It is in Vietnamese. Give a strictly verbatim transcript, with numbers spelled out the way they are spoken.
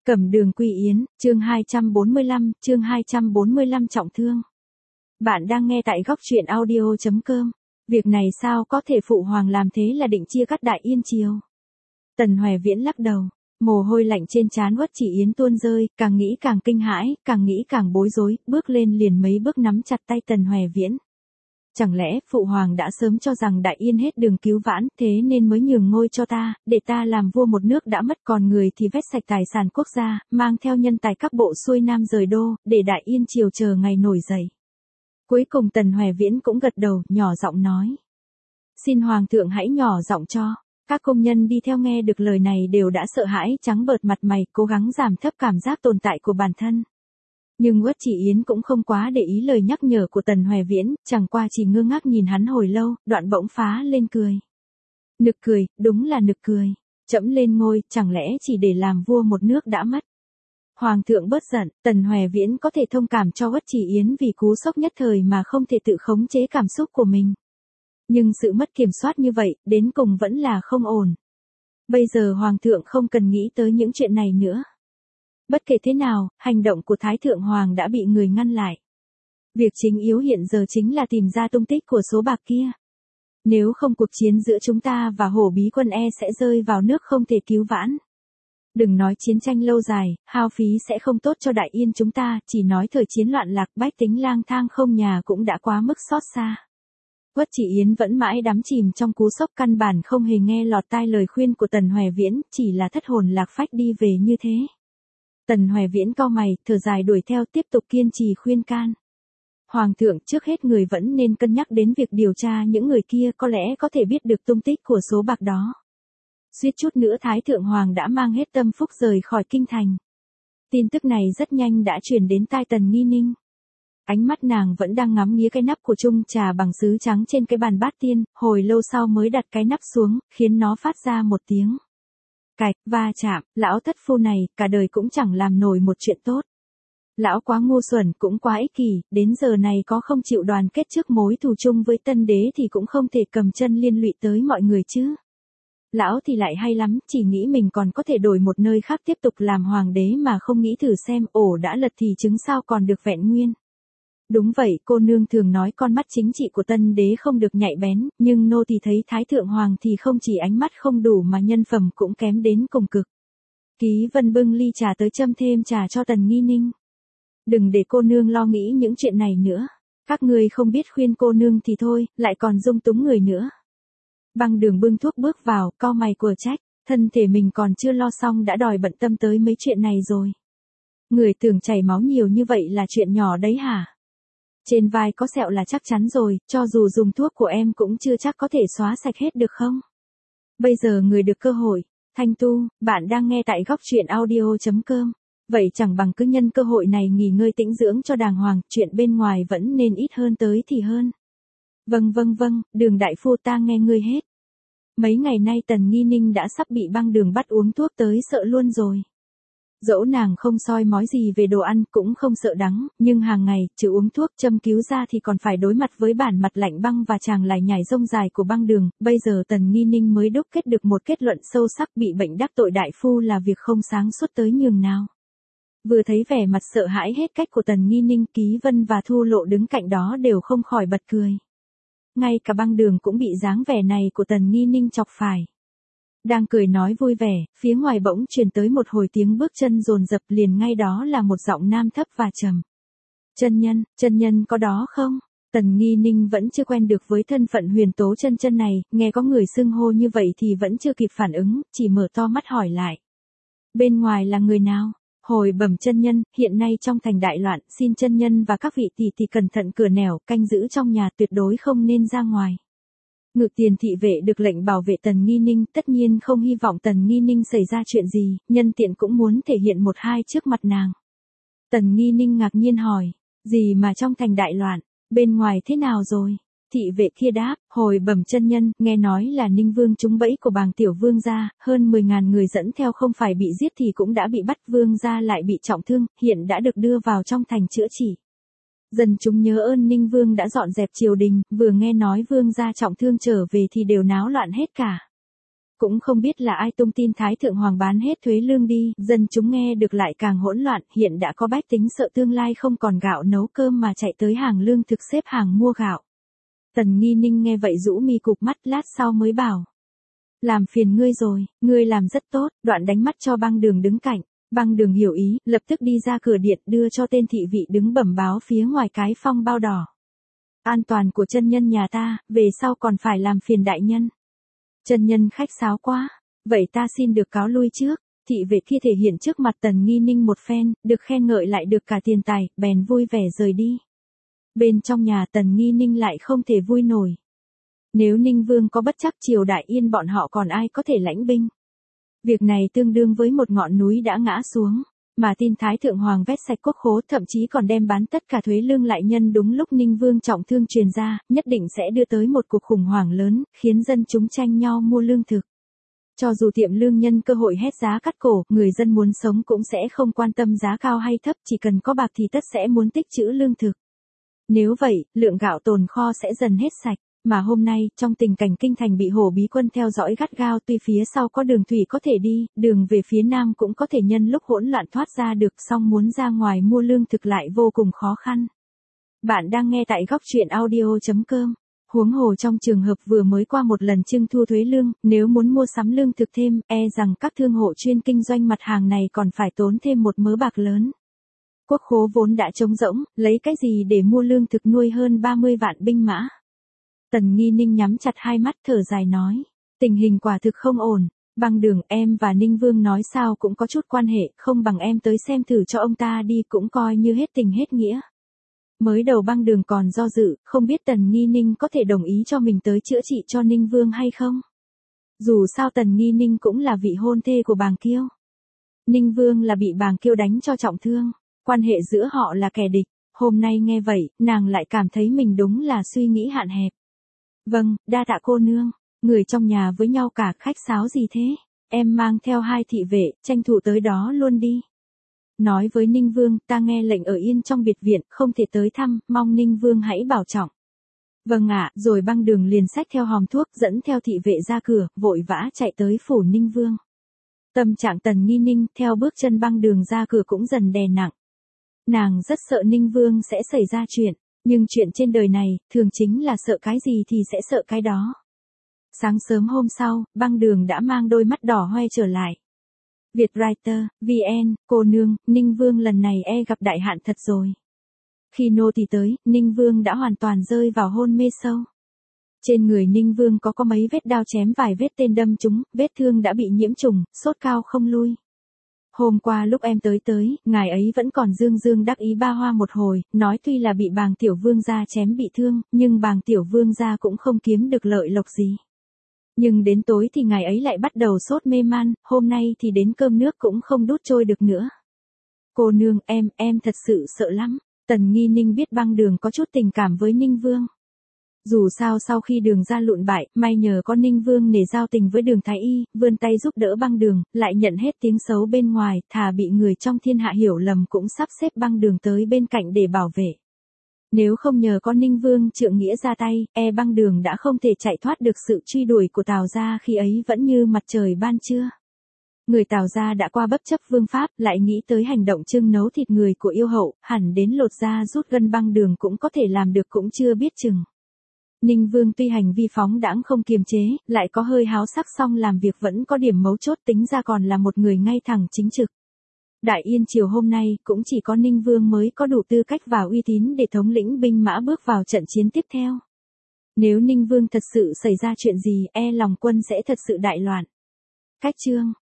Cẩm Đường Quy Yến, chương hai trăm bốn mươi lăm, chương hai trăm bốn mươi lăm trọng thương. Bạn đang nghe tại góc truyện audio chấm com. Việc này sao có thể phụ hoàng làm thế là định chia cắt Đại Yên triều? Tần Hoè Viễn lắc đầu, mồ hôi lạnh trên trán Uất Chỉ Yến tuôn rơi, càng nghĩ càng kinh hãi, càng nghĩ càng bối rối, bước lên liền mấy bước nắm chặt tay Tần Hoè Viễn. Chẳng lẽ phụ hoàng đã sớm cho rằng Đại Yên hết đường cứu vãn, thế nên mới nhường ngôi cho ta, để ta làm vua một nước đã mất, còn người thì vét sạch tài sản quốc gia, mang theo nhân tài các bộ xuôi nam rời đô, để Đại Yên triều chờ ngày nổi dậy. Cuối cùng Tần Hoè Viễn cũng gật đầu, nhỏ giọng nói: Xin hoàng thượng hãy nhỏ giọng cho. Các công nhân đi theo nghe được lời này đều đã sợ hãi trắng bợt mặt mày, cố gắng giảm thấp cảm giác tồn tại của bản thân. Nhưng Uất Chỉ Yến cũng không quá để ý lời nhắc nhở của Tần Hoè Viễn, chẳng qua chỉ ngơ ngác nhìn hắn hồi lâu, đoạn bỗng phá lên cười. Nực cười, đúng là nực cười. Trẫm lên ngôi, chẳng lẽ chỉ để làm vua một nước đã mất? Hoàng thượng bớt giận, Tần Hoè Viễn có thể thông cảm cho Uất Chỉ Yến vì cú sốc nhất thời mà không thể tự khống chế cảm xúc của mình. Nhưng sự mất kiểm soát như vậy, đến cùng vẫn là không ổn. Bây giờ Hoàng thượng không cần nghĩ tới những chuyện này nữa. Bất kể thế nào, hành động của Thái Thượng Hoàng đã bị người ngăn lại. Việc chính yếu hiện giờ chính là tìm ra tung tích của số bạc kia. Nếu không cuộc chiến giữa chúng ta và Hổ Bí Quân e sẽ rơi vào nước không thể cứu vãn. Đừng nói chiến tranh lâu dài, hao phí sẽ không tốt cho Đại Yên chúng ta, chỉ nói thời chiến loạn lạc bách tính lang thang không nhà cũng đã quá mức xót xa. Uất Chỉ Yến vẫn mãi đắm chìm trong cú sốc, căn bản không hề nghe lọt tai lời khuyên của Tần Hoè Viễn, chỉ là thất hồn lạc phách đi về như thế. Tần Hoè Viễn cau mày, thở dài đuổi theo, tiếp tục kiên trì khuyên can. Hoàng thượng, trước hết người vẫn nên cân nhắc đến việc điều tra những người kia, có lẽ có thể biết được tung tích của số bạc đó. Suýt chút nữa Thái Thượng Hoàng đã mang hết tâm phúc rời khỏi kinh thành. Tin tức này rất nhanh đã truyền đến tai Tần Nghi Ninh. Ánh mắt nàng vẫn đang ngắm nghía cái nắp của chung trà bằng sứ trắng trên cái bàn bát tiên, hồi lâu sau mới đặt cái nắp xuống, khiến nó phát ra một tiếng cạch, va chạm. Lão thất phu này, cả đời cũng chẳng làm nổi một chuyện tốt. Lão quá ngu xuẩn, cũng quá ích kỷ, đến giờ này có không chịu đoàn kết trước mối thù chung với Tân Đế thì cũng không thể cầm chân liên lụy tới mọi người chứ. Lão thì lại hay lắm, chỉ nghĩ mình còn có thể đổi một nơi khác tiếp tục làm hoàng đế mà không nghĩ thử xem ổ đã lật thì trứng sao còn được vẹn nguyên. Đúng vậy, cô nương thường nói con mắt chính trị của Tân Đế không được nhạy bén, nhưng nô thì thấy Thái Thượng Hoàng thì không chỉ ánh mắt không đủ mà nhân phẩm cũng kém đến cùng cực. Ký Vân bưng ly trà tới châm thêm trà cho Tần Nghi Ninh. Đừng để cô nương lo nghĩ những chuyện này nữa. Các người không biết khuyên cô nương thì thôi, lại còn dung túng người nữa. Băng Đường bưng thuốc bước vào, cau mày của trách, thân thể mình còn chưa lo xong đã đòi bận tâm tới mấy chuyện này rồi. Người tưởng chảy máu nhiều như vậy là chuyện nhỏ đấy hả? Trên vai có sẹo là chắc chắn rồi, cho dù dùng thuốc của em cũng chưa chắc có thể xóa sạch hết được không? Bây giờ người được cơ hội. Thanh Tu, bạn đang nghe tại góc truyện audio chấm com. Vậy chẳng bằng cứ nhân cơ hội này nghỉ ngơi tĩnh dưỡng cho đàng hoàng, chuyện bên ngoài vẫn nên ít hơn tới thì hơn. Vâng vâng vâng, Đường đại phu ta nghe ngươi hết. Mấy ngày nay Tần Nghi Ninh đã sắp bị Băng Đường bắt uống thuốc tới sợ luôn rồi. Dẫu nàng không soi mói gì về đồ ăn cũng không sợ đắng, nhưng hàng ngày, trừ uống thuốc châm cứu ra thì còn phải đối mặt với bản mặt lạnh băng và chàng lải nhải rông dài của Băng Đường. Bây giờ Tần Nghi Ninh mới đúc kết được một kết luận sâu sắc, bị bệnh đắc tội đại phu là việc không sáng suốt tới nhường nào. Vừa thấy vẻ mặt sợ hãi hết cách của Tần Nghi Ninh, Ký Vân và Thu Lộ đứng cạnh đó đều không khỏi bật cười. Ngay cả Băng Đường cũng bị dáng vẻ này của Tần Nghi Ninh chọc phải. Đang cười nói vui vẻ, phía ngoài bỗng truyền tới một hồi tiếng bước chân dồn dập, liền ngay đó là một giọng nam thấp và trầm. Chân nhân, chân nhân có đó không? Tần Nghi Ninh vẫn chưa quen được với thân phận Huyền Tố chân chân này, nghe có người xưng hô như vậy thì vẫn chưa kịp phản ứng, chỉ mở to mắt hỏi lại. Bên ngoài là người nào? Hồi bẩm chân nhân, hiện nay trong thành đại loạn, xin chân nhân và các vị tỷ tỷ cẩn thận cửa nẻo, canh giữ trong nhà, tuyệt đối không nên ra ngoài. Ngự tiền thị vệ được lệnh bảo vệ Tần Nghi Ninh, tất nhiên không hy vọng Tần Nghi Ninh xảy ra chuyện gì, nhân tiện cũng muốn thể hiện một hai trước mặt nàng. Tần Nghi Ninh ngạc nhiên hỏi, gì mà trong thành đại loạn, bên ngoài thế nào rồi? Thị vệ kia đáp, hồi bẩm chân nhân, nghe nói là Ninh Vương trúng bẫy của Bàng Tiểu Vương gia, hơn mười ngàn người dẫn theo không phải bị giết thì cũng đã bị bắt, Vương gia lại bị trọng thương, hiện đã được đưa vào trong thành chữa trị. Dân chúng nhớ ơn Ninh Vương đã dọn dẹp triều đình, vừa nghe nói Vương gia trọng thương trở về thì đều náo loạn hết cả. cũng không biết là ai tung tin Thái Thượng Hoàng bán hết thuế lương đi, dân chúng nghe được lại càng hỗn loạn, hiện đã có bách tính sợ tương lai không còn gạo nấu cơm mà chạy tới hàng lương thực xếp hàng mua gạo. Tần Nghi Ninh nghe vậy rũ mi cụp mắt, lát sau mới bảo. Làm phiền ngươi rồi, ngươi làm rất tốt, đoạn đánh mắt cho Băng Đường đứng cạnh. Băng Đường hiểu ý, lập tức đi ra cửa điện đưa cho tên thị vị đứng bẩm báo phía ngoài cái phong bao đỏ. An toàn của chân nhân nhà ta, về sau còn phải làm phiền đại nhân. Chân nhân khách sáo quá, vậy ta xin được cáo lui trước. Thị vệ kia thể hiện trước mặt Tần Nghi Ninh một phen, được khen ngợi lại được cả tiền tài, bèn vui vẻ rời đi. Bên trong nhà Tần Nghi Ninh lại không thể vui nổi. Nếu Ninh Vương có bất trắc triều đại Yên bọn họ còn ai có thể lãnh binh. Việc này tương đương với một ngọn núi đã ngã xuống, mà tin Thái Thượng Hoàng vét sạch quốc khố thậm chí còn đem bán tất cả thuế lương lại nhân đúng lúc Ninh Vương trọng thương truyền ra, nhất định sẽ đưa tới một cuộc khủng hoảng lớn, khiến dân chúng tranh nhau mua lương thực. Cho dù tiệm lương nhân cơ hội hét giá cắt cổ, người dân muốn sống cũng sẽ không quan tâm giá cao hay thấp, chỉ cần có bạc thì tất sẽ muốn tích trữ lương thực. Nếu vậy, lượng gạo tồn kho sẽ dần hết sạch. Mà hôm nay, trong tình cảnh kinh thành bị Hổ Bí quân theo dõi gắt gao, tuy phía sau có đường thủy có thể đi, đường về phía nam cũng có thể nhân lúc hỗn loạn thoát ra được, song muốn ra ngoài mua lương thực lại vô cùng khó khăn. Bạn đang nghe tại góc truyện audio chấm com. Huống hồ trong trường hợp vừa mới qua một lần trưng thu thuế lương, nếu muốn mua sắm lương thực thêm, e rằng các thương hộ chuyên kinh doanh mặt hàng này còn phải tốn thêm một mớ bạc lớn. Quốc khố vốn đã trống rỗng, lấy cái gì để mua lương thực nuôi hơn ba mươi vạn binh mã. Tần Nghi Ninh nhắm chặt hai mắt thở dài nói, tình hình quả thực không ổn. Băng Đường, em và Ninh Vương nói sao cũng có chút quan hệ, không bằng em tới xem thử cho ông ta đi, cũng coi như hết tình hết nghĩa. Mới đầu Băng Đường còn do dự, không biết Tần Nghi Ninh có thể đồng ý cho mình tới chữa trị cho Ninh Vương hay không. Dù sao Tần Nghi Ninh cũng là vị hôn thê của Bàng Kiêu. Ninh Vương là bị Bàng Kiêu đánh cho trọng thương, quan hệ giữa họ là kẻ địch. Hôm nay nghe vậy, nàng lại cảm thấy mình đúng là suy nghĩ hạn hẹp. Vâng, đa tạ cô nương, người trong nhà với nhau cả, khách sáo gì thế, em mang theo hai thị vệ, tranh thủ tới đó luôn đi. Nói với Ninh Vương, ta nghe lệnh ở yên trong biệt viện, không thể tới thăm, mong Ninh Vương hãy bảo trọng. Vâng ạ, rồi Băng Đường liền xách theo hòm thuốc, dẫn theo thị vệ ra cửa, vội vã chạy tới phủ Ninh Vương. Tâm trạng Tần Nghi Ninh theo bước chân Băng Đường ra cửa cũng dần đè nặng. Nàng rất sợ Ninh Vương sẽ xảy ra chuyện. Nhưng chuyện trên đời này, thường chính là sợ cái gì thì sẽ sợ cái đó. Sáng sớm hôm sau, Băng Đường đã mang đôi mắt đỏ hoe trở lại. Vietwriter, vê en, cô nương, Ninh Vương lần này e gặp đại hạn thật rồi. Khi nô tỳ tới, Ninh Vương đã hoàn toàn rơi vào hôn mê sâu. Trên người Ninh Vương có có mấy vết đao chém, vài vết tên đâm trúng, vết thương đã bị nhiễm trùng, sốt cao không lui. Hôm qua lúc em tới tới, ngài ấy vẫn còn dương dương đắc ý ba hoa một hồi, nói tuy là bị Bàng tiểu vương gia chém bị thương, nhưng Bàng tiểu vương gia cũng không kiếm được lợi lộc gì. Nhưng đến tối thì ngài ấy lại bắt đầu sốt mê man, hôm nay thì đến cơm nước cũng không đút trôi được nữa. Cô nương, em, em thật sự sợ lắm. Tần Nghi Ninh biết Băng Đường có chút tình cảm với Ninh Vương. Dù sao sau khi Đường ra lụn bại, may nhờ có Ninh Vương nể giao tình với Đường Thái Y, vươn tay giúp đỡ Băng Đường, lại nhận hết tiếng xấu bên ngoài, thà bị người trong thiên hạ hiểu lầm cũng sắp xếp Băng Đường tới bên cạnh để bảo vệ. Nếu không nhờ có Ninh Vương trượng nghĩa ra tay, e Băng Đường đã không thể chạy thoát được sự truy đuổi của Tào gia, khi ấy vẫn như mặt trời ban trưa. Người Tào gia đã qua bất chấp vương pháp, lại nghĩ tới hành động trưng nấu thịt người của yêu hậu, hẳn đến lột da rút gân Băng Đường cũng có thể làm được cũng chưa biết chừng. Ninh Vương tuy hành vi phóng đãng không kiềm chế, lại có hơi háo sắc, song làm việc vẫn có điểm mấu chốt, tính ra còn là một người ngay thẳng chính trực. Đại Yên triều hôm nay, cũng chỉ có Ninh Vương mới có đủ tư cách và uy tín để thống lĩnh binh mã bước vào trận chiến tiếp theo. Nếu Ninh Vương thật sự xảy ra chuyện gì, e lòng quân sẽ thật sự đại loạn. Cách chương